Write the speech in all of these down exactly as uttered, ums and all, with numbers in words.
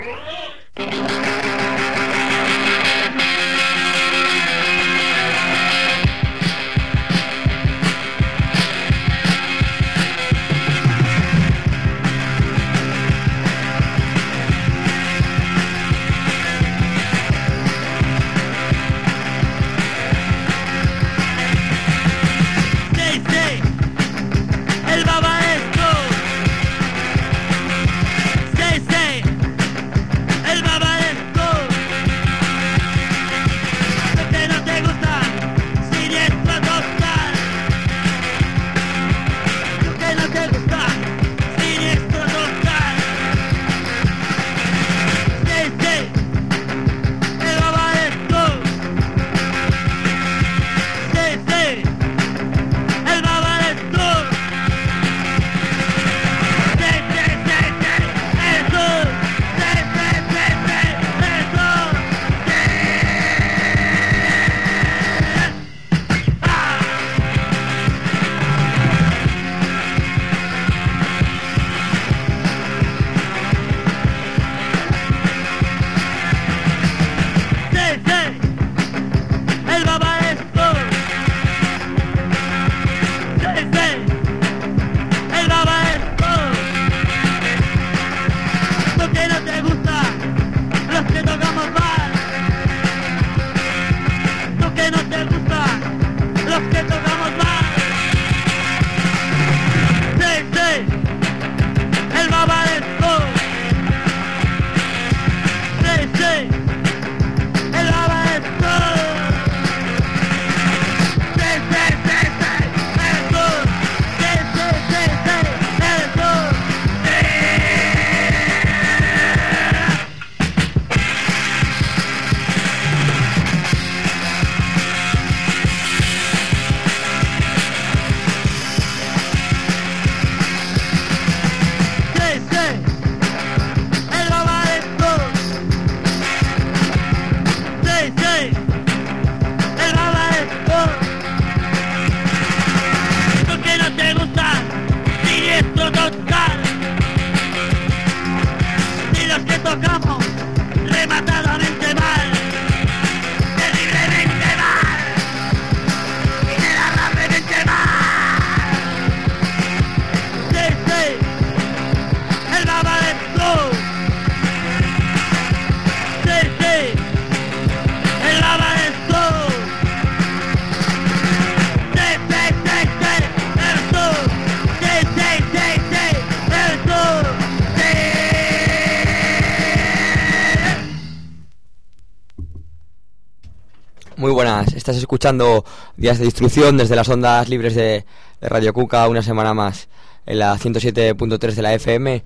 Muy buenas, estás escuchando Días de Instrucción desde las ondas libres de, de Radio Cuca una semana más en la ciento siete punto tres de la F M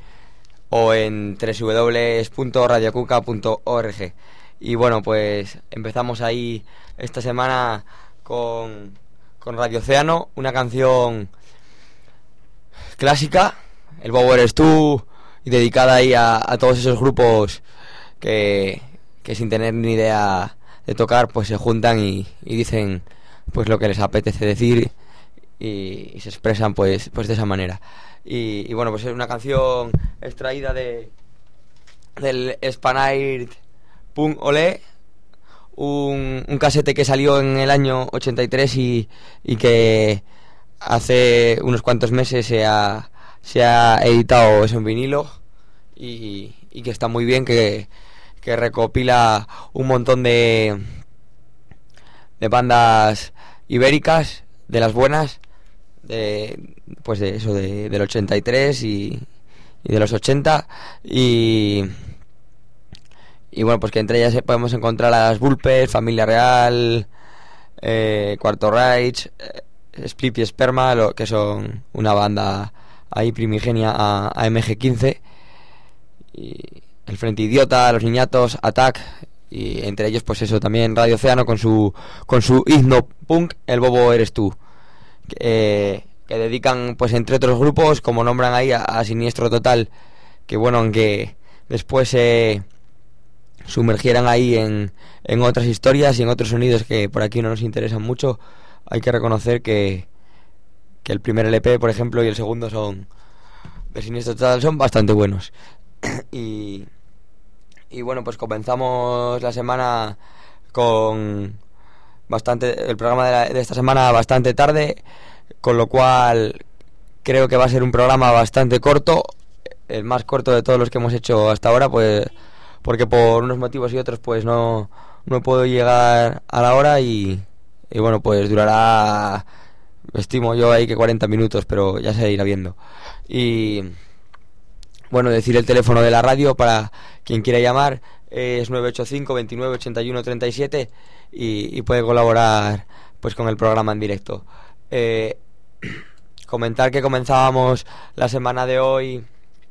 o en doble u doble u doble u punto radio cuca punto org. Y bueno, pues empezamos ahí esta semana con, con Radio Océano, una canción clásica, El Bobo Eres Tú, y dedicada ahí a, a todos esos grupos que, que sin tener ni idea de tocar pues se juntan y, y dicen pues lo que les apetece decir y, y se expresan pues pues de esa manera. Y, y bueno, pues es una canción extraída de del Spanair Punk Olé, un, un casete que salió en el año ochenta y tres y, y que hace unos cuantos meses se ha, se ha editado eso en vinilo y, y que está muy bien, que que recopila un montón de de bandas ibéricas, de las buenas, de pues de eso de, del ochenta y tres y, y de los ochenta, y y bueno, pues que entre ellas podemos encontrar a las Vulpes, Familia Real, eh, Cuarto Reich, eh, Split y Esperma, lo, que son una banda ahí primigenia a, a M G quince, y El Frente Idiota, Los Niñatos, Attack, y entre ellos pues eso también Radio Océano con su con su himno punk, El Bobo Eres Tú, que, eh, que dedican pues entre otros grupos, como nombran ahí, a, a Siniestro Total, que bueno, aunque después se eh, sumergieran ahí en, en otras historias y en otros sonidos que por aquí no nos interesan mucho, hay que reconocer que que el primer L P, por ejemplo, y el segundo son de Siniestro Total son bastante buenos. y Y bueno, pues comenzamos la semana con bastante el programa de, la, de esta semana bastante tarde, con lo cual creo que va a ser un programa bastante corto, el más corto de todos los que hemos hecho hasta ahora, pues porque por unos motivos y otros pues no, no puedo llegar a la hora y, y bueno, pues durará, estimo yo ahí que cuarenta minutos, pero ya se irá viendo. Y bueno, decir el teléfono de la radio para quien quiera llamar, es nueve ocho cinco, veintinueve, ochenta y uno, treinta y siete y, y puede colaborar pues con el programa en directo. Eh, comentar que comenzábamos la semana de hoy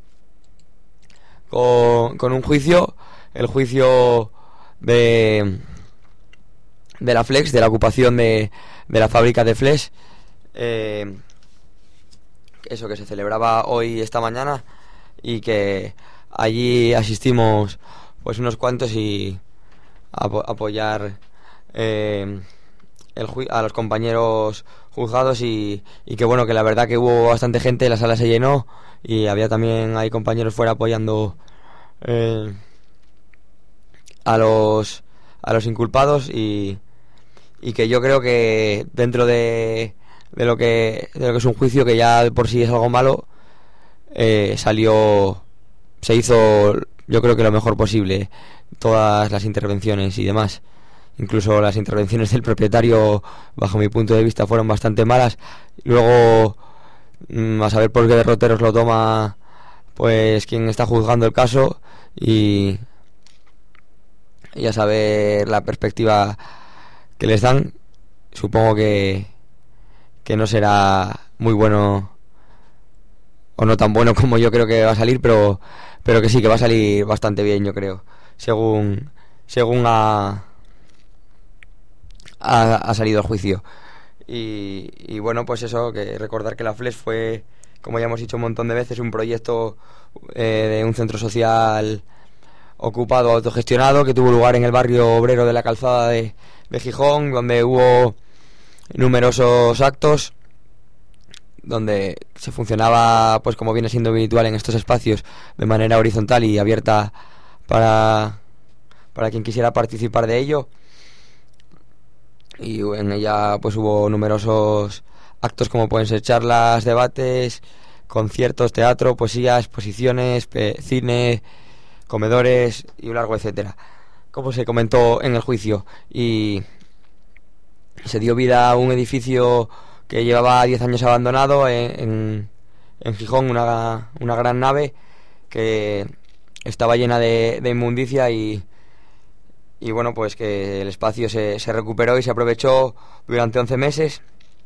con, con un juicio, el juicio de de la Flex, de la ocupación de, de la fábrica de Flex, eh, eso que se celebraba hoy, esta mañana, y que allí asistimos pues unos cuantos y a apo- apoyar eh, el ju- a los compañeros juzgados y, y que bueno, que la verdad que hubo bastante gente, la sala se llenó y había también hay compañeros fuera apoyando eh, a los a los inculpados y, y que yo creo que dentro de, de lo que de lo que es un juicio que ya de por sí es algo malo, eh, salió se hizo yo creo que lo mejor posible, todas las intervenciones y demás. Incluso las intervenciones del propietario, bajo mi punto de vista, fueron bastante malas. Luego, mm, a saber por qué derroteros lo toma pues quien está juzgando el caso y, y a saber la perspectiva que les dan. Supongo que, que no será muy bueno o no tan bueno como yo creo que va a salir, pero pero que sí, que va a salir bastante bien, yo creo, según según ha, ha, ha salido el juicio. Y, y bueno, pues eso, que recordar que la Flex fue, como ya hemos dicho un montón de veces, un proyecto eh, de un centro social ocupado, autogestionado, que tuvo lugar en el barrio obrero de la Calzada de, de Gijón, donde hubo numerosos actos, donde se funcionaba, pues como viene siendo habitual en estos espacios, de manera horizontal y abierta para, para quien quisiera participar de ello. Y en ella pues hubo numerosos actos como pueden ser charlas, debates, conciertos, teatro, poesía, exposiciones, pe- cine, comedores y un largo etcétera, como se comentó en el juicio. Y se dio vida a un edificio que llevaba diez años abandonado en, en, en Gijón, una, una gran nave que estaba llena de, de inmundicia y, y bueno, pues que el espacio se, se recuperó y se aprovechó durante once meses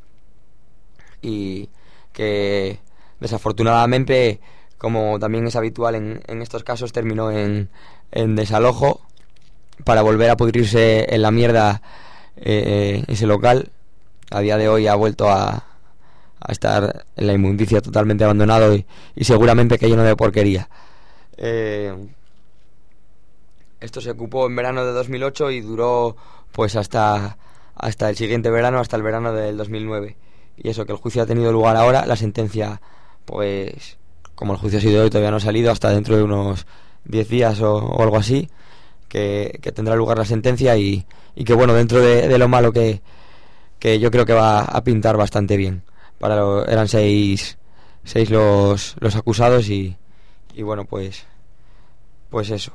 y que desafortunadamente, como también es habitual en, en estos casos, terminó en, en desalojo para volver a pudrirse en la mierda eh, ese local. A día de hoy ha vuelto a, a estar en la inmundicia, totalmente abandonado y, y seguramente que lleno de porquería. Eh, esto se ocupó en verano de dos mil ocho y duró pues hasta, hasta el siguiente verano, hasta el verano del dos mil nueve. Y eso, que el juicio ha tenido lugar ahora, la sentencia, pues como el juicio ha sido hoy, todavía no ha salido, hasta dentro de unos diez días o, o algo así, que, que tendrá lugar la sentencia y, y que bueno, dentro de, de lo malo que que yo creo que va a pintar bastante bien. Para lo, eran seis seis los los acusados y, y bueno, pues pues eso.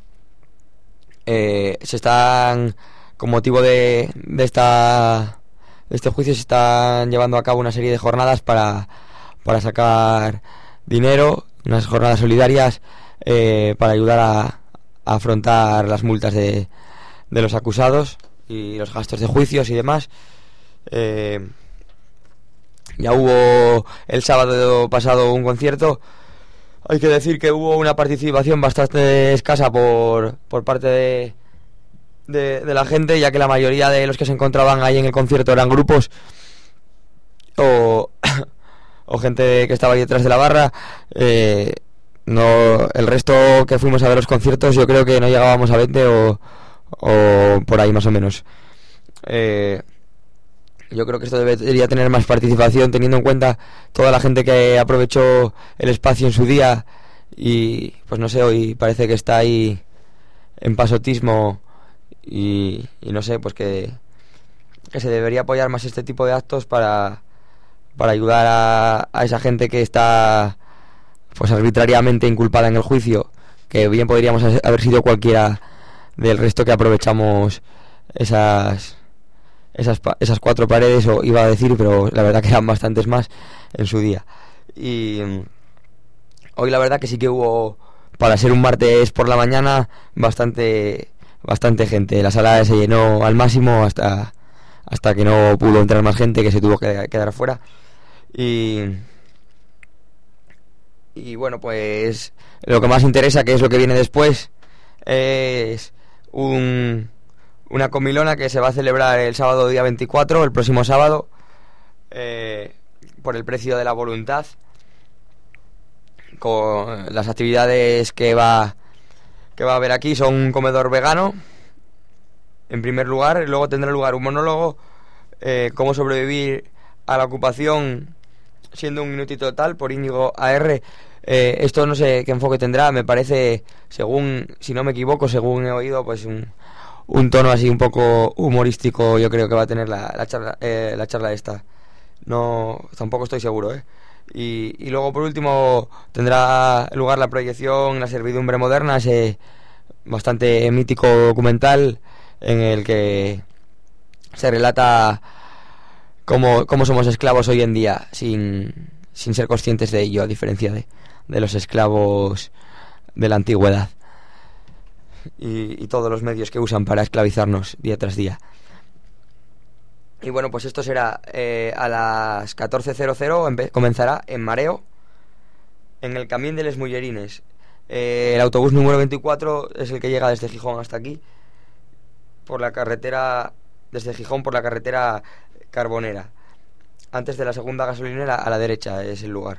Eh, se están, con motivo de, de esta de este juicio, se están llevando a cabo una serie de jornadas para para sacar dinero, unas jornadas solidarias eh, para ayudar a, a afrontar las multas de de los acusados y los gastos de juicios y demás. Eh, ya hubo el sábado pasado un concierto. Hay que decir que hubo una participación bastante escasa por, por parte de, de, de la gente, ya que la mayoría de los que se encontraban ahí en el concierto eran grupos o, o gente que estaba ahí detrás de la barra. Eh, no, el resto que fuimos a ver los conciertos, yo creo que no llegábamos a veinte o, o por ahí más o menos. Eh, Yo creo que esto debería tener más participación, teniendo en cuenta toda la gente que aprovechó el espacio en su día y, pues no sé, hoy parece que está ahí en pasotismo y, y no sé, pues que, que se debería apoyar más este tipo de actos para, para ayudar a, a esa gente que está pues arbitrariamente inculpada en el juicio, que bien podríamos haber sido cualquiera del resto que aprovechamos esas esas esas cuatro paredes, o iba a decir, pero la verdad que eran bastantes más en su día. Y hoy la verdad que sí que hubo, para ser un martes por la mañana, bastante bastante gente. La sala se llenó al máximo hasta hasta que no pudo entrar más gente, que se tuvo que quedar fuera. Y y bueno, pues lo que más interesa, que es lo que viene después, es un una comilona que se va a celebrar el sábado día veinticuatro, el próximo sábado, eh, por el precio de la voluntad, con las actividades que va que va a haber aquí. Son un comedor vegano en primer lugar, y luego tendrá lugar un monólogo, eh, cómo sobrevivir a la ocupación siendo un minutito total, por Íñigo A R. Eh, esto no sé qué enfoque tendrá, me parece, según, si no me equivoco, según he oído, pues un, un tono así un poco humorístico, yo creo que va a tener la, la charla eh, la charla esta. No, tampoco estoy seguro, ¿eh? Y, y luego por último tendrá lugar la proyección La servidumbre moderna, ese bastante mítico documental en el que se relata cómo, cómo somos esclavos hoy en día sin, sin ser conscientes de ello, a diferencia de, de los esclavos de la antigüedad y, y todos los medios que usan para esclavizarnos día tras día. Y bueno, pues esto será eh, a las catorce cero cero, comenzará en Mareo, en el Camín de les Mullerines. Eh, el autobús número veinticuatro es el que llega desde Gijón hasta aquí, por la carretera, desde Gijón por la carretera Carbonera. Antes de la segunda gasolinera, a la derecha es el lugar.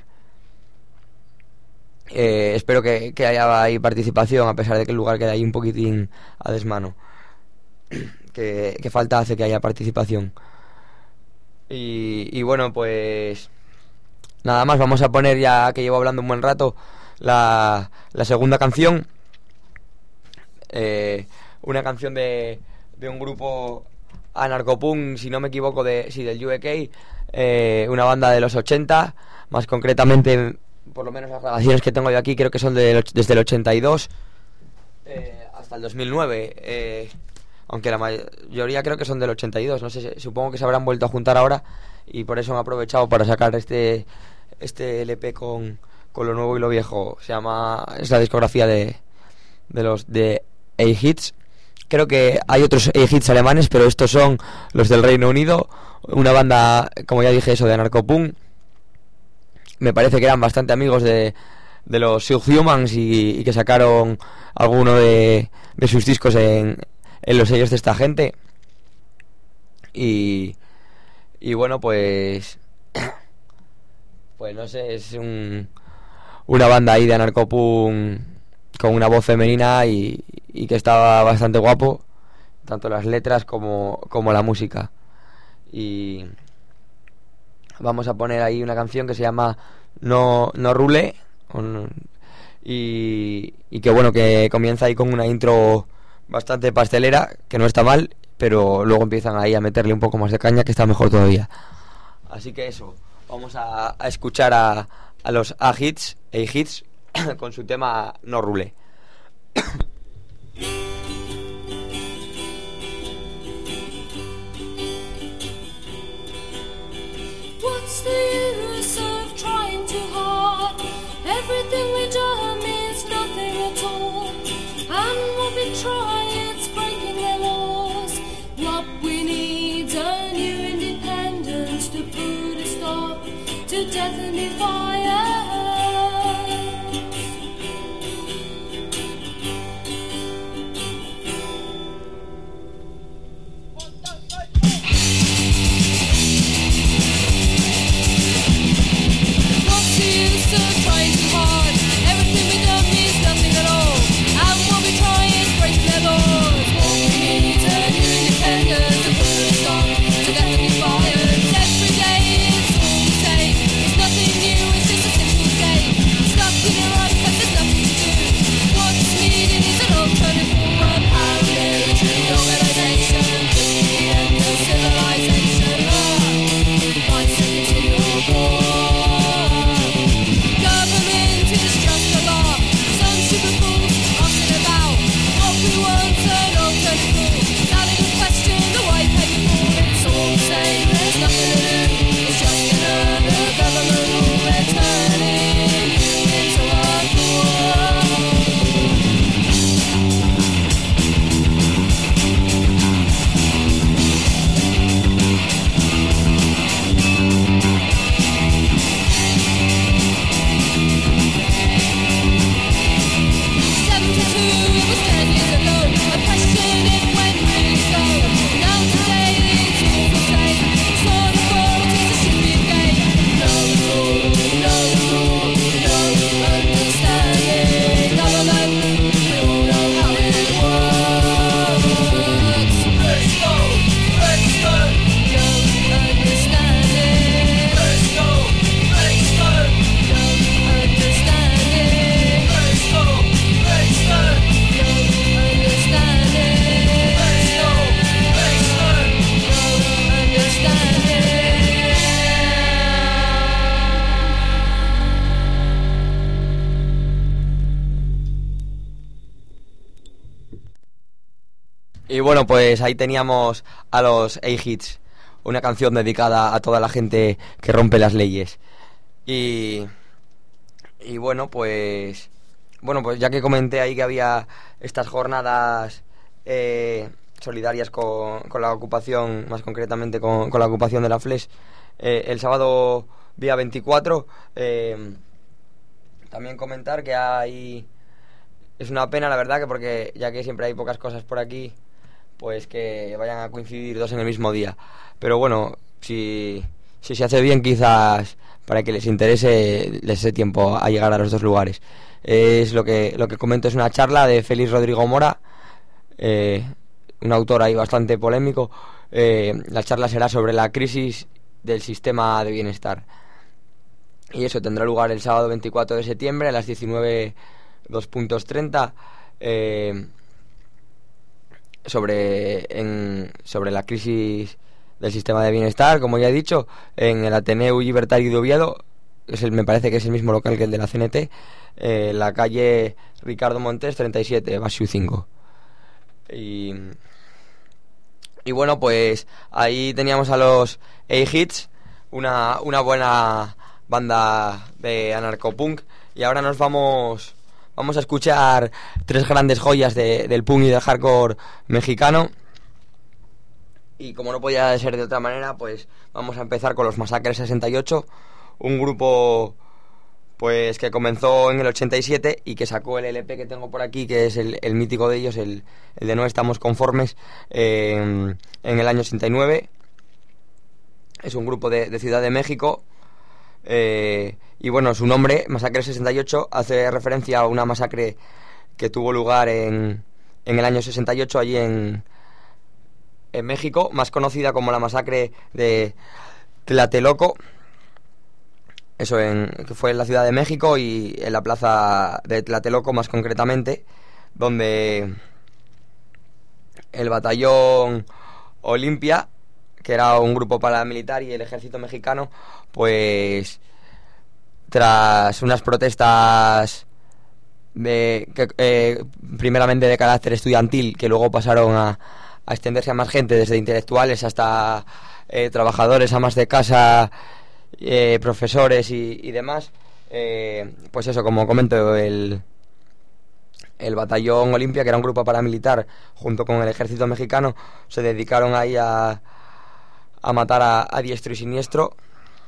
Eh, espero que, que haya ahí participación, a pesar de que el lugar queda ahí un poquitín a desmano. Que, que falta hace que haya participación. Y, y bueno, pues nada más, vamos a poner, ya que llevo hablando un buen rato, la, la segunda canción. Eh, una canción de, de un grupo anarcopunk, si no me equivoco, de, sí, del U K, eh, una banda de los ochenta, más concretamente, por lo menos las grabaciones que tengo yo aquí, creo que son de, desde el ochenta y dos eh, hasta el dos mil nueve, eh, aunque la mayoría creo que son del ochenta y dos, no sé, supongo que se habrán vuelto a juntar ahora y por eso han aprovechado para sacar este este L P con, con lo nuevo y lo viejo. Se llama, es la discografía de, de los de A-Hits. Creo que hay otros A-Hits alemanes, pero estos son los del Reino Unido, una banda, como ya dije, eso, de anarcopunk. Me parece que eran bastante amigos de, de los Subhumans y, y que sacaron alguno de, de sus discos en, en los sellos de esta gente. Y, y bueno, pues pues no sé, es un, una banda ahí de anarcopunk con una voz femenina y, y que estaba bastante guapo, tanto las letras como, como la música. Y vamos a poner ahí una canción que se llama No, no Rule, y, y que bueno, que comienza ahí con una intro bastante pastelera, que no está mal, pero luego empiezan ahí a meterle un poco más de caña, que está mejor todavía. Así que eso, vamos a, a escuchar a, a los A-Hits, A-Hits con su tema No Rule. What's the use of trying too hard? Everything we do means nothing at all. And what we try, it's breaking their laws. What we need's a new independence to put a stop to death and defiance. Y bueno, pues ahí teníamos a los A-Hits, una canción dedicada a toda la gente que rompe las leyes. Y, y bueno, pues bueno, pues ya que comenté ahí que había estas jornadas eh, solidarias con, con la ocupación, más concretamente con, con la ocupación de la Flesch, eh, el sábado día veinticuatro, eh, también comentar que hay... Es una pena, la verdad, que porque ya que siempre hay pocas cosas por aquí, pues que vayan a coincidir dos en el mismo día. Pero bueno, si, si se hace bien, quizás para que les interese les dé tiempo a llegar a los dos lugares. Es lo que lo que comento, es una charla de Félix Rodrigo Mora, eh, un autor ahí bastante polémico. Eh, la charla será sobre la crisis del sistema de bienestar. Y eso tendrá lugar el sábado veinticuatro de septiembre a las diecinueve dos treinta, eh, sobre, en, sobre la crisis del sistema de bienestar, como ya he dicho, en el Ateneu Libertario de Oviedo. Es el, me parece que es el mismo local que el de la C N T, eh, la calle Ricardo Montes treinta y siete, Basiu cinco. Y, y bueno, pues ahí teníamos a los A-Hits, una, una buena banda de anarcopunk, y ahora nos vamos vamos a escuchar tres grandes joyas de, del punk y del hardcore mexicano. Y como no podía ser de otra manera, pues vamos a empezar con los Masacre sesenta y ocho, un grupo pues que comenzó en el ochenta y siete y que sacó el L P que tengo por aquí, que es el, el mítico de ellos, el, el de No Estamos Conformes, eh, en el año ochenta y nueve. Es un grupo de, de Ciudad de México. Eh, y bueno, su nombre, Masacre sesenta y ocho, hace referencia a una masacre que tuvo lugar en, en el año sesenta y ocho allí en, en México, más conocida como la masacre de Tlatelolco. Eso en, que fue en la Ciudad de México y en la plaza de Tlatelolco más concretamente, donde el batallón Olimpia, que era un grupo paramilitar, y el ejército mexicano, pues tras unas protestas de, que, eh, primeramente de carácter estudiantil, que luego pasaron a, a extenderse a más gente, desde intelectuales hasta eh, trabajadores, amas de casa, eh, profesores y, y demás, eh, pues eso, como comento, el, el batallón Olimpia, que era un grupo paramilitar, junto con el ejército mexicano, se dedicaron ahí a a matar a, a diestro y siniestro,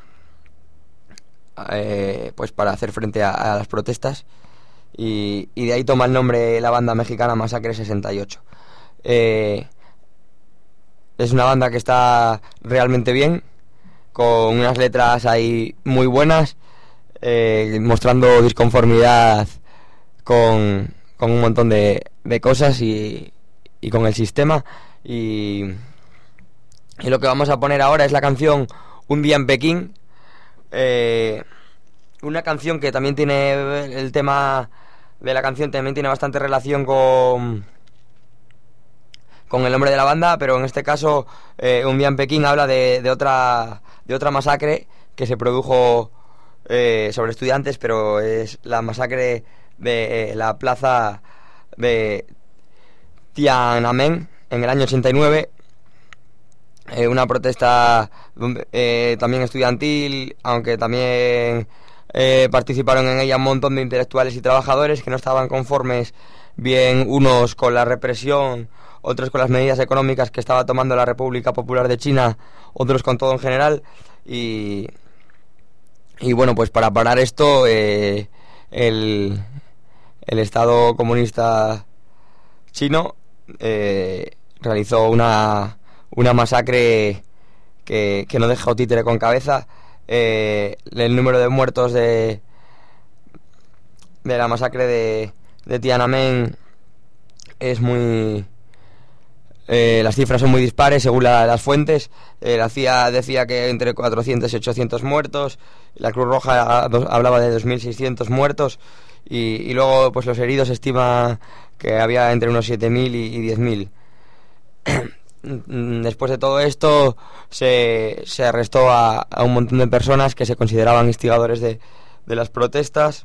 eh, pues para hacer frente a, a las protestas, y, y de ahí toma el nombre la banda mexicana Masacre sesenta y ocho. Eh, es una banda que está realmente bien, con unas letras ahí muy buenas, eh, mostrando disconformidad con, con un montón de, de cosas y, y con el sistema. Y Y lo que vamos a poner ahora es la canción Un día en Pekín, eh, una canción que también tiene, el tema de la canción también tiene bastante relación con con el nombre de la banda, pero en este caso eh, Un día en Pekín habla de, de otra de otra masacre que se produjo eh, sobre estudiantes, pero es la masacre de eh, la plaza de Tiananmen en el año ochenta y nueve. Eh, una protesta eh, también estudiantil, aunque también eh, participaron en ella un montón de intelectuales y trabajadores que no estaban conformes, bien unos con la represión, otros con las medidas económicas que estaba tomando la República Popular de China, otros con todo en general. Y, y bueno, pues para parar esto, eh, el, el Estado comunista chino eh, realizó una una masacre que, que no dejó títere con cabeza. Eh, el número de muertos de de la masacre de, de Tiananmen es muy... Eh, las cifras son muy dispares según la, las fuentes. Eh, la C I A decía que entre cuatrocientos y ochocientos muertos, la Cruz Roja hablaba de dos mil seiscientos muertos, y, y luego pues los heridos se estima que había entre unos siete mil y, y diez mil. Después de todo esto se, se arrestó a, a un montón de personas que se consideraban instigadores de, de las protestas,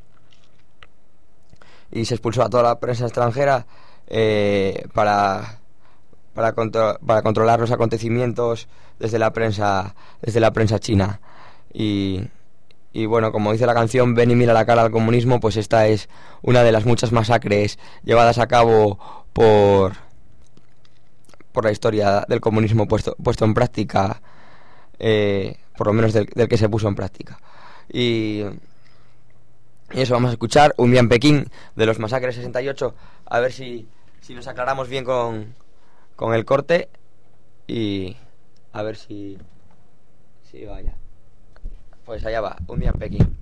y se expulsó a toda la prensa extranjera eh, para, para, contro- para controlar los acontecimientos desde la prensa desde la prensa china. Y, y bueno, como dice la canción, ven y mira la cara al comunismo, pues esta es una de las muchas masacres llevadas a cabo por por la historia del comunismo puesto puesto en práctica, eh, por lo menos del, del que se puso en práctica. Y, y eso, vamos a escuchar Un día en Pekín de los Masacres sesenta y ocho, a ver si, si nos aclaramos bien con, con el corte, y a ver si, si vaya. Pues allá va, Un día en Pekín.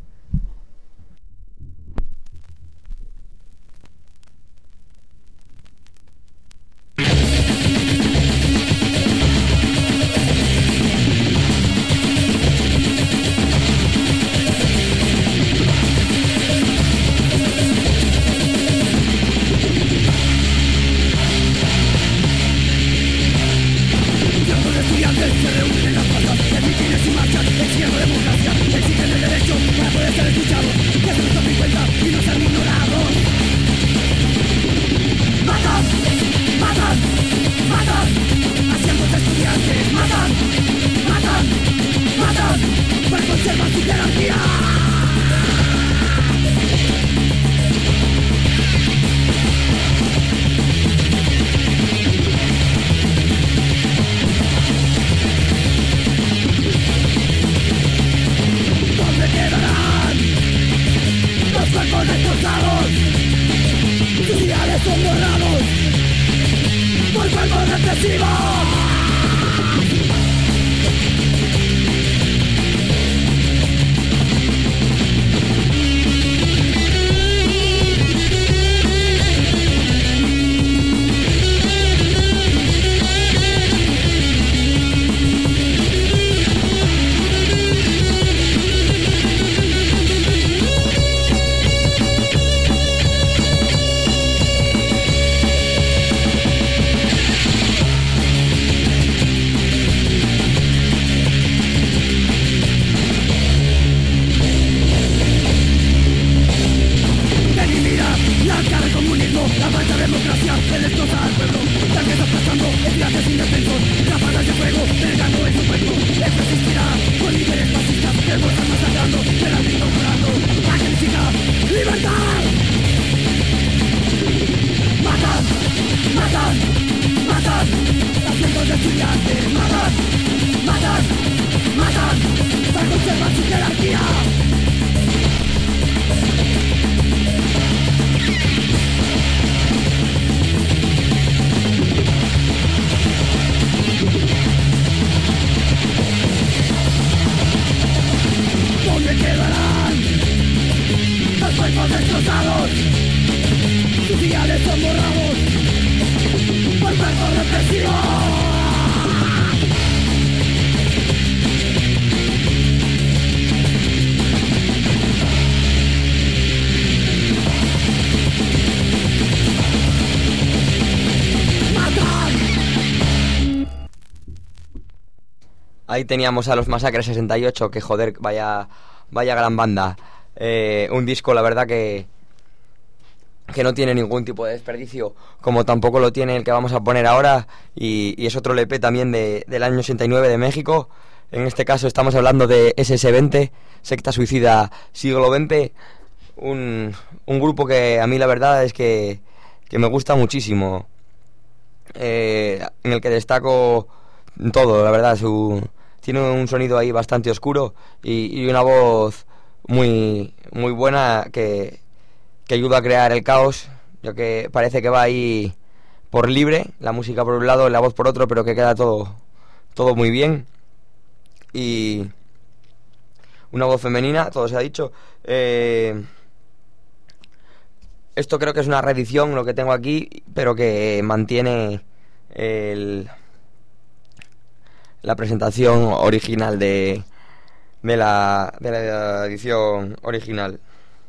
Ahí teníamos a los Masacres sesenta y ocho, que joder, vaya vaya gran banda. Eh, un disco, la verdad, que que no tiene ningún tipo de desperdicio, como tampoco lo tiene el que vamos a poner ahora, y, y es otro L P también de, del año ochenta y nueve de México. En este caso estamos hablando de S S veinte, Secta Suicida Siglo veinte, un, un grupo que a mí la verdad es que, que me gusta muchísimo, eh, en el que destaco todo, la verdad. Su tiene un sonido ahí bastante oscuro y, y una voz muy muy buena que, que ayuda a crear el caos, ya que parece que va ahí por libre, la música por un lado y la voz por otro, pero que queda todo todo muy bien. Y una voz femenina, todo se ha dicho. Eh, esto creo que es una reedición, lo que tengo aquí, pero que mantiene el la presentación original de de la, de la edición original.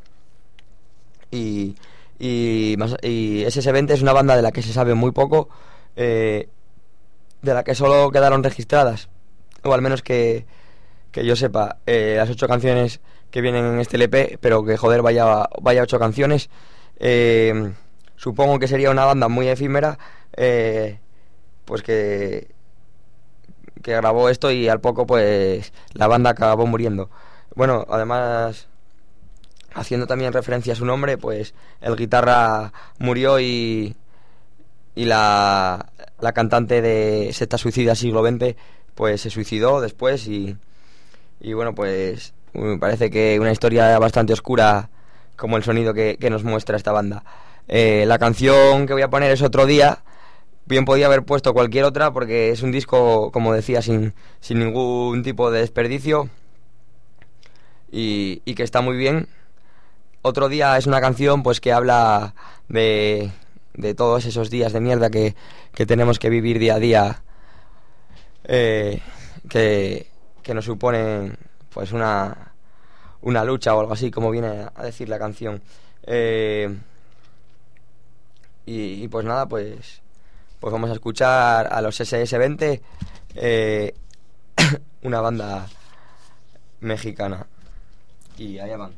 Y y, y S S veinte es una banda de la que se sabe muy poco, eh, de la que solo quedaron registradas, o al menos que, que yo sepa, eh, las ocho canciones que vienen en este L P, pero que joder, vaya vaya ocho canciones. Eh, supongo que sería una banda muy efímera, eh, pues que que grabó esto y al poco pues la banda acabó muriendo. Bueno, además, haciendo también referencia a su nombre, pues el guitarra murió y y la, la cantante de Secta Suicida Siglo veinte pues se suicidó después y, y bueno, pues me parece que una historia bastante oscura como el sonido que, que nos muestra esta banda. Eh, la canción que voy a poner es Otro Día. Bien podía haber puesto cualquier otra porque es un disco, como decía, sin, sin ningún tipo de desperdicio y, y que está muy bien. Otro Día es una canción pues que habla de, de todos esos días de mierda que, que tenemos que vivir día a día, eh, que, que nos suponen pues una, una lucha o algo así, como viene a decir la canción. Eh, y, y pues nada, pues... Pues vamos a escuchar a los ese ese veinte, eh, una banda mexicana. Y allá van.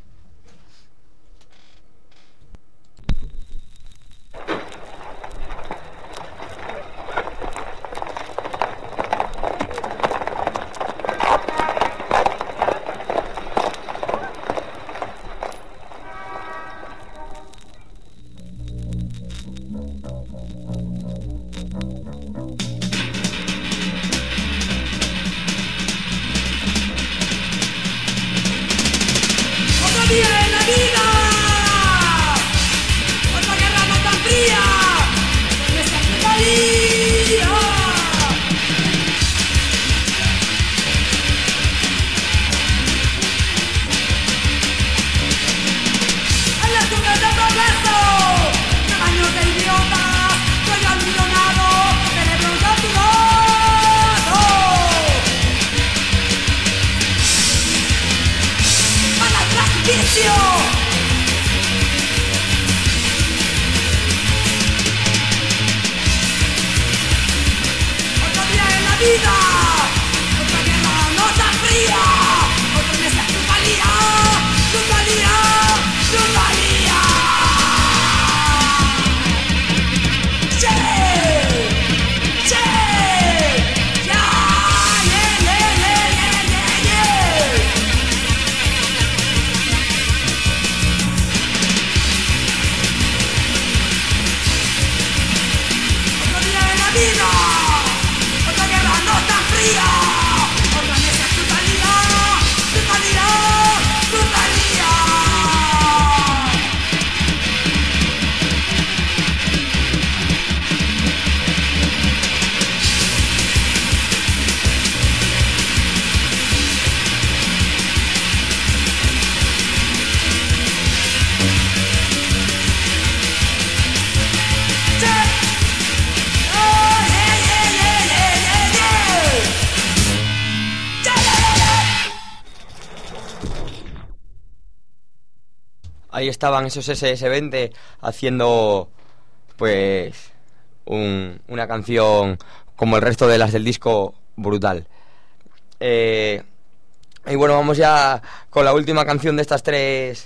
Ahí estaban esos ese ese veinte haciendo pues un, una canción como el resto de las del disco brutal. Eh, y bueno, vamos ya con la última canción de estas tres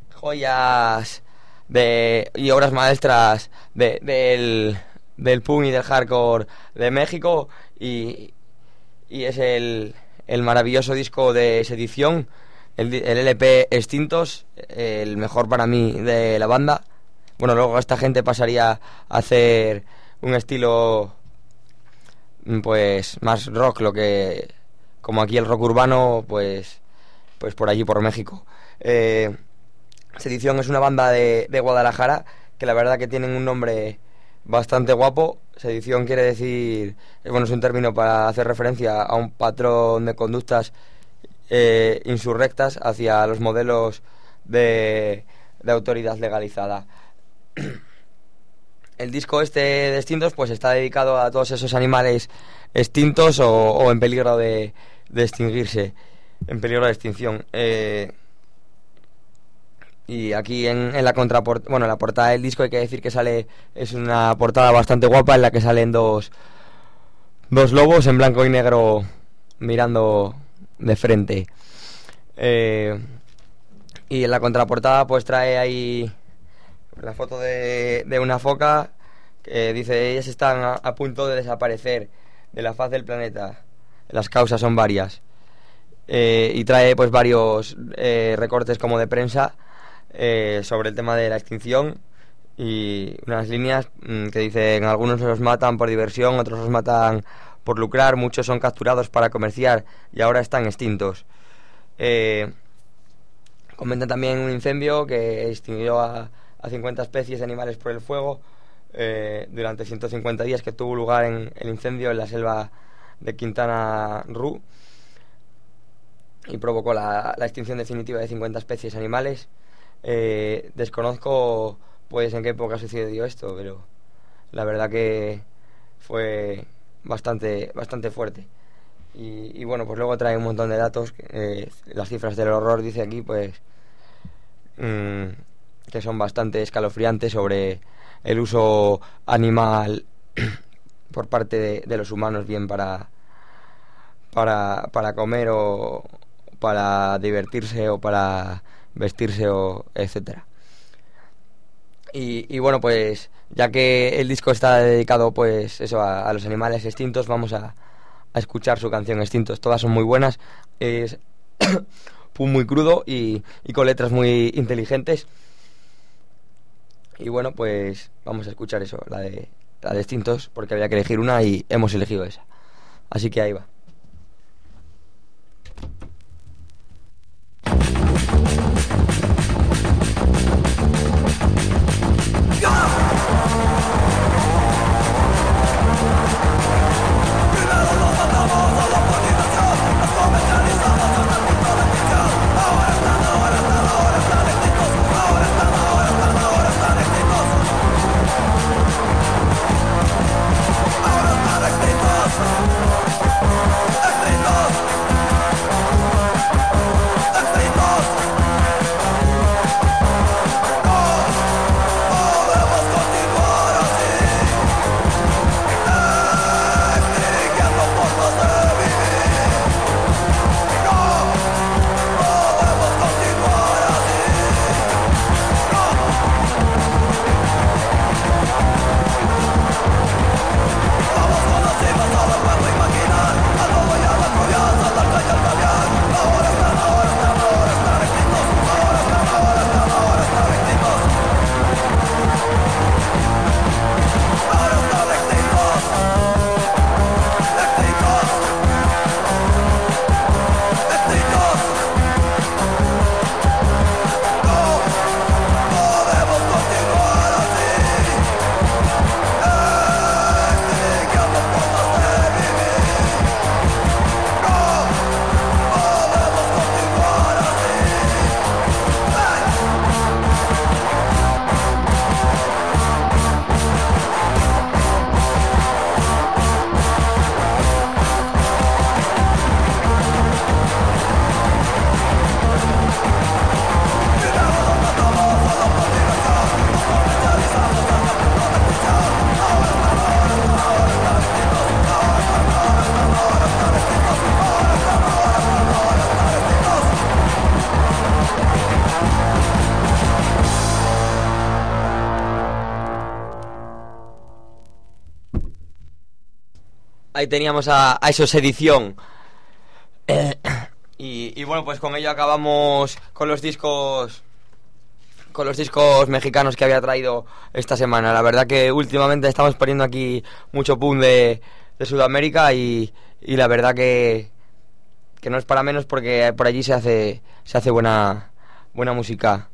joyas de, y obras maestras de, del, del punk y del hardcore de México y, y es el, el maravilloso disco de Sedición. El, el L P Extintos, el mejor para mí de la banda. Bueno, luego esta gente pasaría a hacer un estilo pues más rock, lo que como aquí el rock urbano, pues pues por allí por México. Eh, Sedición es una banda de, de Guadalajara que la verdad que tienen un nombre bastante guapo. Sedición quiere decir, bueno, es un término para hacer referencia a un patrón de conductas Eh, insurrectas hacia los modelos de, de autoridad legalizada. El disco este de Extintos pues está dedicado a todos esos animales extintos o, o en peligro de, de extinguirse, en peligro de extinción. Eh, y aquí en, en la contraportada, bueno, en la portada del disco hay que decir que sale, es una portada bastante guapa en la que salen dos dos lobos en blanco y negro mirando de frente. Eh, y en la contraportada pues trae ahí la foto de, de una foca que dice: ellas están a, a punto de desaparecer de la faz del planeta. Las causas son varias. Eh, y trae pues varios eh, recortes como de prensa eh, sobre el tema de la extinción, y unas líneas mmm, que dicen: algunos los matan por diversión, otros los matan por lucrar, muchos son capturados para comerciar y ahora están extintos. Eh, comentan también un incendio que extinguió a, a cincuenta especies de animales por el fuego eh, durante ciento cincuenta días que tuvo lugar en el incendio en la selva de Quintana Roo, y provocó la, la extinción definitiva de cincuenta especies animales. Eh, desconozco pues en qué época sucedió esto, pero la verdad que fue bastante bastante fuerte. Y, y bueno, pues luego trae un montón de datos, eh, las cifras del horror, dice aquí, pues mmm, que son bastante escalofriantes sobre el uso animal por parte de, de los humanos, bien para para para comer o para divertirse o para vestirse o etcétera. Y, y bueno, pues ya que el disco está dedicado pues eso a, a los animales extintos, vamos a, a escuchar su canción Extintos. Todas son muy buenas, es muy crudo y, y con letras muy inteligentes. Y bueno, pues vamos a escuchar eso, la de, la de Extintos, porque había que elegir una y hemos elegido esa. Así que ahí va. Ahí teníamos a, a Esos Edición. Eh, y, y bueno, pues con ello acabamos con los discos con los discos mexicanos que había traído esta semana. La verdad que últimamente estamos poniendo aquí mucho pum de, de Sudamérica y, y la verdad que, que no es para menos, porque por allí se hace se hace buena buena música.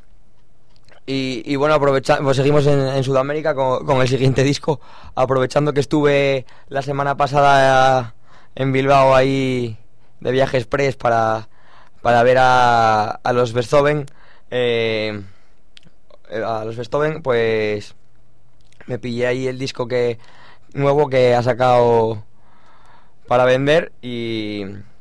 Y, y bueno, aprovecha, pues seguimos en, en Sudamérica con, con el siguiente disco, aprovechando que estuve la semana pasada en Bilbao ahí de viaje express para, para ver a, a los Beethoven, eh, a los Beethoven, pues me pillé ahí el disco que nuevo que ha sacado para vender, y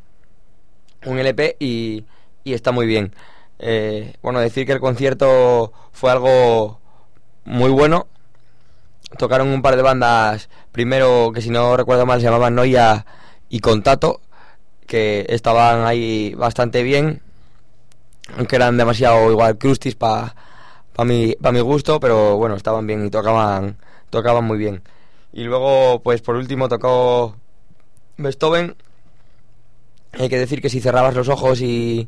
un L P, y, y está muy bien. Eh, bueno, decir que el concierto fue algo muy bueno. Tocaron un par de bandas, primero, que si no recuerdo mal se llamaban Noia y Contato, que estaban ahí bastante bien, aunque eran demasiado igual crustis para pa mi, pa mi gusto, pero bueno, estaban bien y tocaban tocaban muy bien. Y luego, pues por último tocó Beethoven. Hay que decir que si cerrabas los ojos y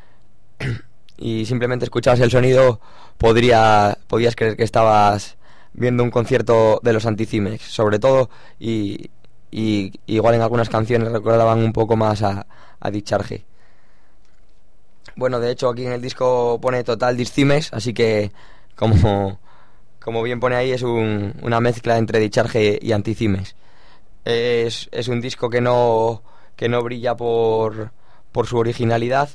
y simplemente escuchabas el sonido, podría podías creer que estabas viendo un concierto de los Anticimex, sobre todo, y, y igual en algunas canciones recordaban un poco más a, a Discharge. Bueno, de hecho aquí en el disco pone Total Discimes, así que como, como bien pone ahí, es un, una mezcla entre Discharge y Anticimes. Es, es un disco que no que no brilla por, por su originalidad,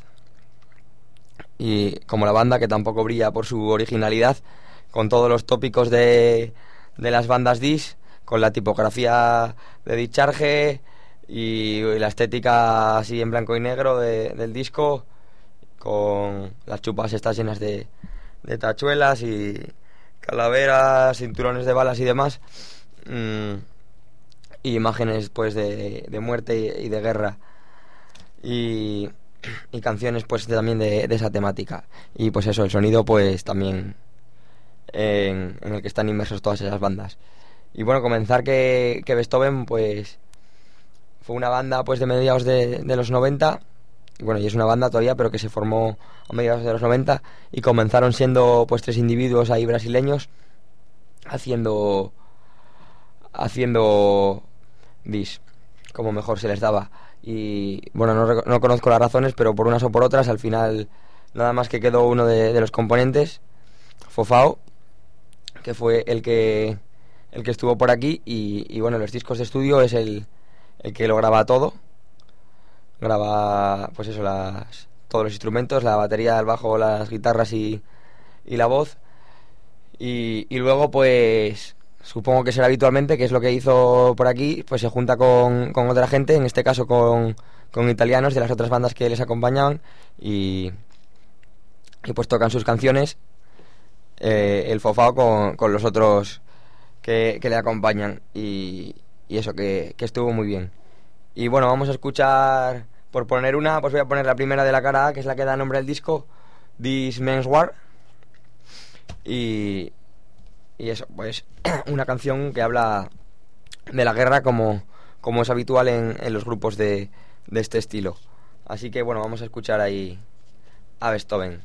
y como la banda, que tampoco brilla por su originalidad, con todos los tópicos de, de las bandas dis, con la tipografía de Discharge y, y la estética así en blanco y negro de, del disco, con las chupas estas llenas de, de tachuelas y calaveras, cinturones de balas y demás, mm, y imágenes pues de, de muerte y, y de guerra, y, y canciones pues de, también de, de esa temática. Y pues eso, el sonido pues también en, en el que están inmersos todas esas bandas. Y bueno, comenzar que, que Beethoven pues fue una banda pues de mediados de, de los noventa, y bueno, y es una banda todavía, pero que se formó a mediados de los noventa, y comenzaron siendo pues tres individuos ahí brasileños haciendo haciendo bis, como mejor se les daba. Y bueno, no, no conozco las razones, pero por unas o por otras al final nada más que quedó uno de, de los componentes, Fofao, que fue el que el que estuvo por aquí, y, y bueno, los discos de estudio es el, el que lo graba todo. Graba pues eso, las, todos los instrumentos, la batería, el bajo, las guitarras y, y la voz. Y, y luego pues supongo que será habitualmente, que es lo que hizo por aquí, pues se junta con, con otra gente, en este caso con, con italianos de las otras bandas que les acompañaban, y, y pues tocan sus canciones, eh, el Fofao con, con los otros que, que le acompañan, y, y eso, que, que estuvo muy bien. Y bueno, vamos a escuchar, por poner una, pues voy a poner la primera de la cara A, que es la que da nombre al disco, This Men's War. Y, y eso, pues una canción que habla de la guerra, como, como es habitual en, en los grupos de, de este estilo. Así que bueno, vamos a escuchar ahí a Beethoven.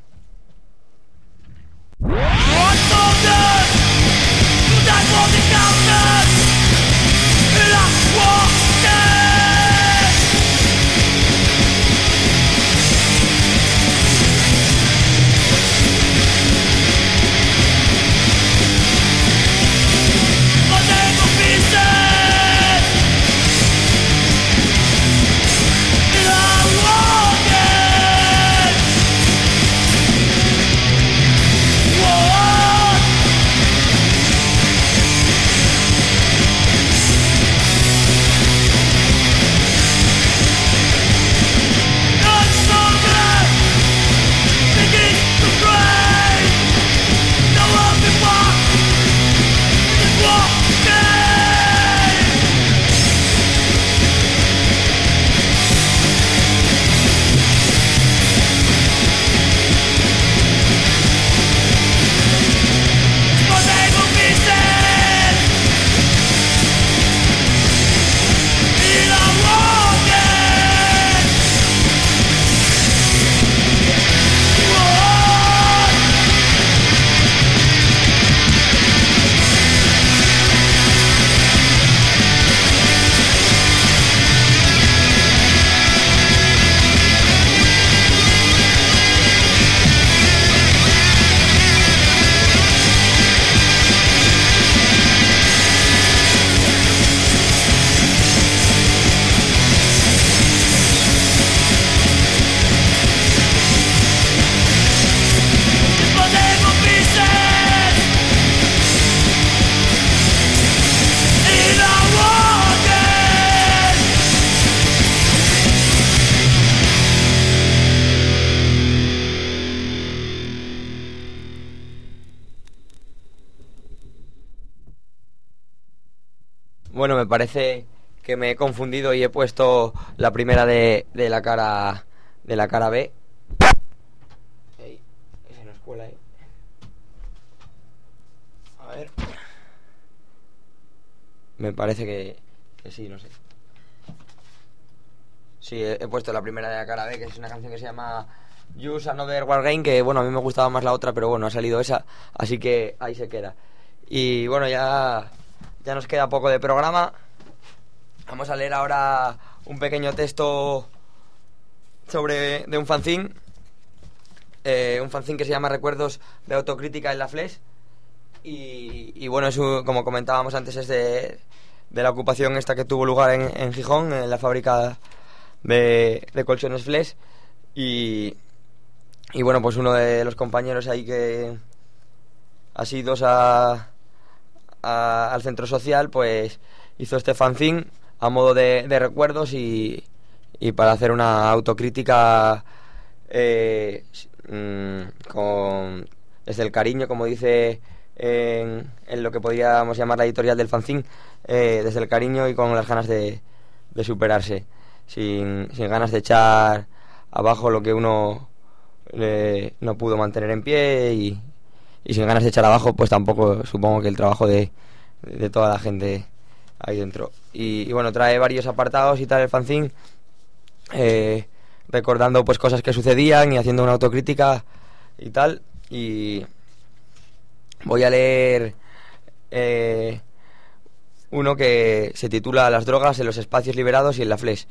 Bueno, me parece que me he confundido y he puesto la primera de, de la cara de la cara B. Ey, ese no es cuela, eh. A ver. me parece que, que sí, no sé. Sí, he, he puesto la primera de cara B, que es una canción que se llama Use Another War Game, que bueno, a mí me gustaba más la otra, pero bueno, ha salido esa, así que ahí se queda. Y bueno, ya, ya nos queda poco de programa. Vamos a leer ahora un pequeño texto sobre de un fanzine, eh, un fanzine que se llama Recuerdos de Autocrítica en la Flesch. Y, y bueno, eso, como comentábamos antes, es de, de la ocupación esta que tuvo lugar en, en Gijón, en la fábrica de, de colchones Flesch. Y, y bueno, pues uno de los compañeros ahí que asidos a, a, al centro social, pues hizo este fanzine a modo de, de recuerdos y, y para hacer una autocrítica eh, con, desde el cariño, como dice en, en lo que podríamos llamar la editorial del fanzine, eh, desde el cariño y con las ganas de, de superarse, sin, sin ganas de echar abajo lo que uno eh, no pudo mantener en pie y, y sin ganas de echar abajo pues tampoco supongo que el trabajo de, de toda la gente ahí dentro. Y, y bueno, trae varios apartados y tal el fanzine, eh, recordando pues cosas que sucedían y haciendo una autocrítica y tal. Y voy a leer eh, uno que se titula Las drogas en los espacios liberados y en la Flesch.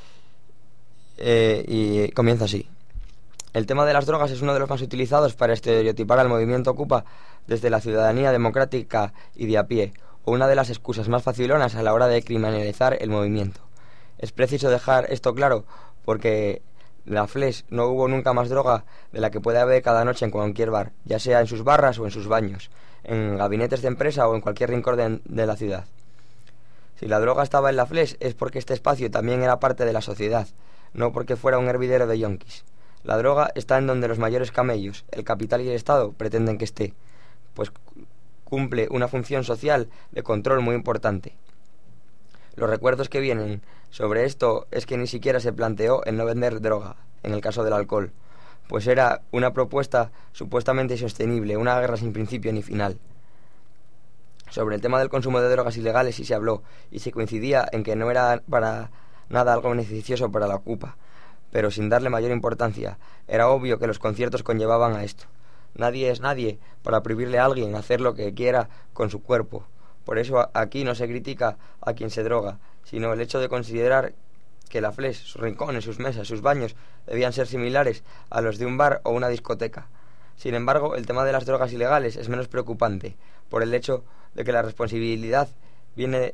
Eh, y comienza así. El tema de las drogas es uno de los más utilizados para estereotipar al movimiento Ocupa desde la ciudadanía democrática y de a pie, o una de las excusas más facilonas a la hora de criminalizar el movimiento. Es preciso dejar esto claro porque la Flesch no hubo nunca más droga de la que puede haber cada noche en cualquier bar, ya sea en sus barras o en sus baños, en gabinetes de empresa o en cualquier rincón de, de la ciudad. Si la droga estaba en la Flesch es porque este espacio también era parte de la sociedad, no porque fuera un hervidero de yonkis. La droga está en donde los mayores camellos, el capital y el Estado pretenden que esté, pues cumple una función social de control muy importante. Los recuerdos que vienen sobre esto es que ni siquiera se planteó el no vender droga, en el caso del alcohol, pues era una propuesta supuestamente insostenible, una guerra sin principio ni final. Sobre el tema del consumo de drogas ilegales sí se habló, y se coincidía en que no era para nada algo beneficioso para la Ocupa, pero sin darle mayor importancia. Era obvio que los conciertos conllevaban a esto. Nadie es nadie para prohibirle a alguien hacer lo que quiera con su cuerpo. Por eso aquí no se critica a quien se droga, sino el hecho de considerar que la Flesch, sus rincones, sus mesas, sus baños debían ser similares a los de un bar o una discoteca. Sin embargo, el tema de las drogas ilegales es menos preocupante, por el hecho de que la responsabilidad viene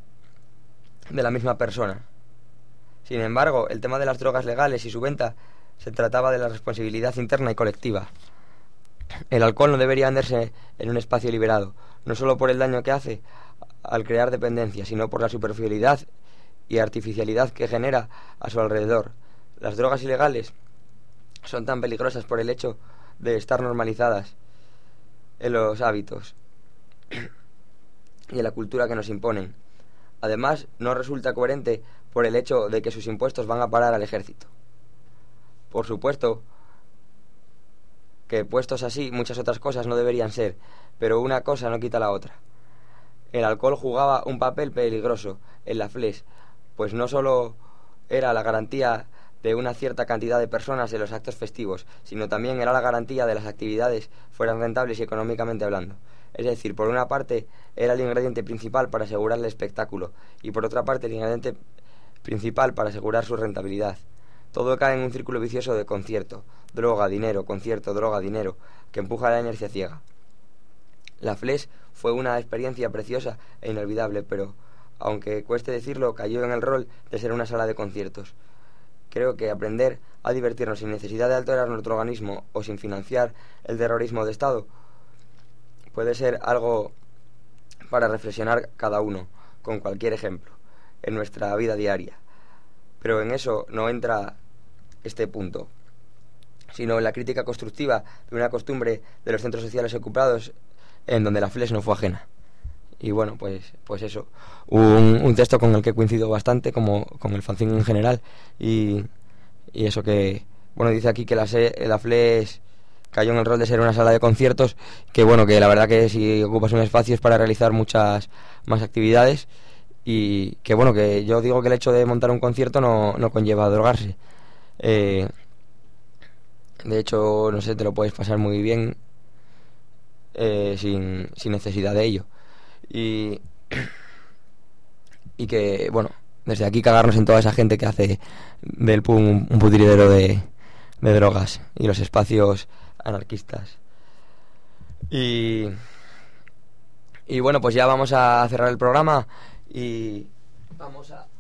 de la misma persona. Sin embargo, el tema de las drogas legales y su venta se trataba de la responsabilidad interna y colectiva. El alcohol no debería venderse en un espacio liberado, no solo por el daño que hace al crear dependencia, sino por la superficialidad y artificialidad que genera a su alrededor. Las drogas ilegales son tan peligrosas por el hecho de estar normalizadas en los hábitos y en la cultura que nos imponen. Además, no resulta coherente por el hecho de que sus impuestos van a parar al ejército. Por supuesto que puestos así muchas otras cosas no deberían ser, pero una cosa no quita la otra. El alcohol jugaba un papel peligroso en la Flesch, pues no solo era la garantía de una cierta cantidad de personas en los actos festivos, sino también era la garantía de las actividades fueran rentables y económicamente hablando. Es decir, por una parte era el ingrediente principal para asegurar el espectáculo y por otra parte el ingrediente principal para asegurar su rentabilidad. Todo cae en un círculo vicioso de concierto, droga, dinero, concierto, droga, dinero, que empuja a la inercia ciega. La Flesch fue una experiencia preciosa e inolvidable, pero, aunque cueste decirlo, cayó en el rol de ser una sala de conciertos. Creo que aprender a divertirnos sin necesidad de alterar nuestro organismo o sin financiar el terrorismo de Estado puede ser algo para reflexionar cada uno, con cualquier ejemplo, en nuestra vida diaria. Pero en eso no entra este punto, sino en la crítica constructiva de una costumbre de los centros sociales ocupados en donde la Flesch no fue ajena. Y bueno, pues pues eso, un, un texto con el que coincido bastante, como con el fanzine en general, y, y eso que, bueno, dice aquí que la, la Flesch cayó en el rol de ser una sala de conciertos, que bueno, que la verdad que si ocupas un espacio es para realizar muchas más actividades, y que bueno, que yo digo que el hecho de montar un concierto no, no conlleva drogarse. Eh, de hecho, no sé, te lo puedes pasar muy bien eh, sin, sin necesidad de ello. Y, y que, bueno, desde aquí cagarnos en toda esa gente que hace del pub un, un putridero de, de drogas y los espacios anarquistas. Y, y bueno, pues ya vamos a cerrar el programa y vamos a,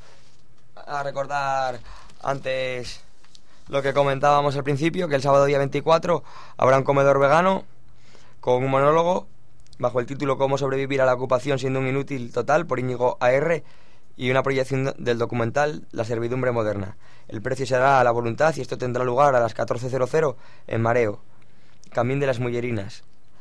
a recordar antes lo que comentábamos al principio, que el sábado día veinticuatro habrá un comedor vegano con un monólogo bajo el título Cómo sobrevivir a la ocupación siendo un inútil total por Íñigo A R y una proyección del documental La servidumbre moderna. El precio será a la voluntad y esto tendrá lugar a las catorce cero en Mareo, Camín de las Mullerinas,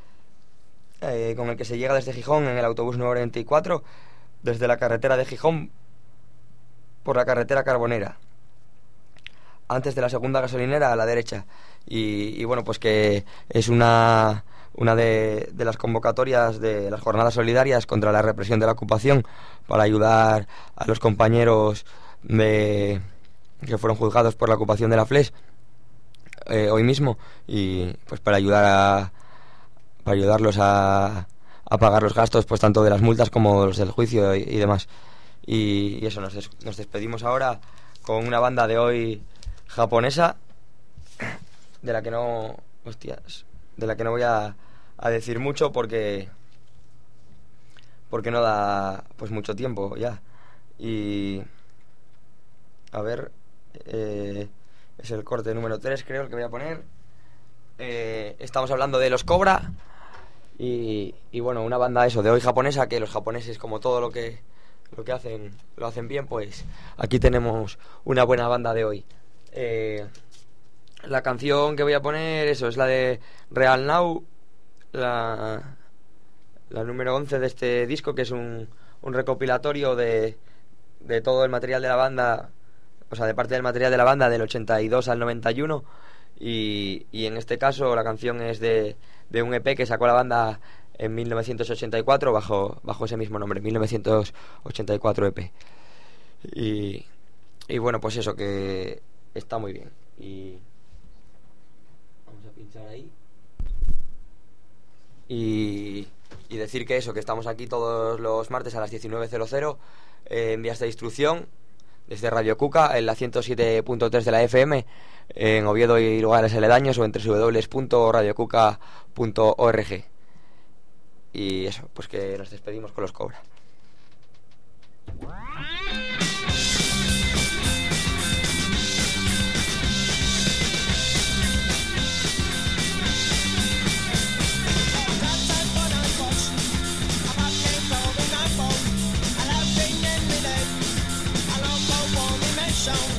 eh, con el que se llega desde Gijón en el autobús número veinticuatro, desde la carretera de Gijón por la carretera Carbonera, antes de la segunda gasolinera a la derecha. Y, y bueno, pues que es una, una de, de las convocatorias de las jornadas solidarias contra la represión de la ocupación, para ayudar a los compañeros de, que fueron juzgados por la ocupación de la Fles eh, hoy mismo, y pues para ayudar a para ayudarlos a, a pagar los gastos, pues tanto de las multas como los del juicio y, y demás. Y, y eso, nos, des, nos despedimos ahora con una banda de hoy japonesa, de la que no, hostias, de la que no voy a, a decir mucho porque porque no da pues mucho tiempo ya. Y a ver, eh, es el corte número tres, creo, el que voy a poner. Eh, estamos hablando de los Cobra y, y bueno, una banda eso de hoy japonesa, que los japoneses, como todo lo que lo que hacen lo hacen bien, pues aquí tenemos una buena banda de hoy. Eh, la canción que voy a poner, eso, es la de Real Now, la, la número once de este disco, que es un, un recopilatorio de, de todo el material de la banda, o sea, de parte del material de la banda del ochenta y dos al noventa y uno, y, y en este caso la canción es de, de un E P que sacó la banda en mil novecientos ochenta y cuatro bajo, bajo ese mismo nombre, mil novecientos ochenta y cuatro E P. Y, y bueno, pues eso, que está muy bien. Y vamos a pinchar ahí. Y, y decir que eso, que estamos aquí todos los martes a las diecinueve cero cero eh, en vías de instrucción desde Radio Cuca en la ciento siete punto tres de la F M en Oviedo y lugares aledaños, o en doble u doble u doble u punto radio cuca punto org. Y eso, pues que nos despedimos con los Cobra. Show.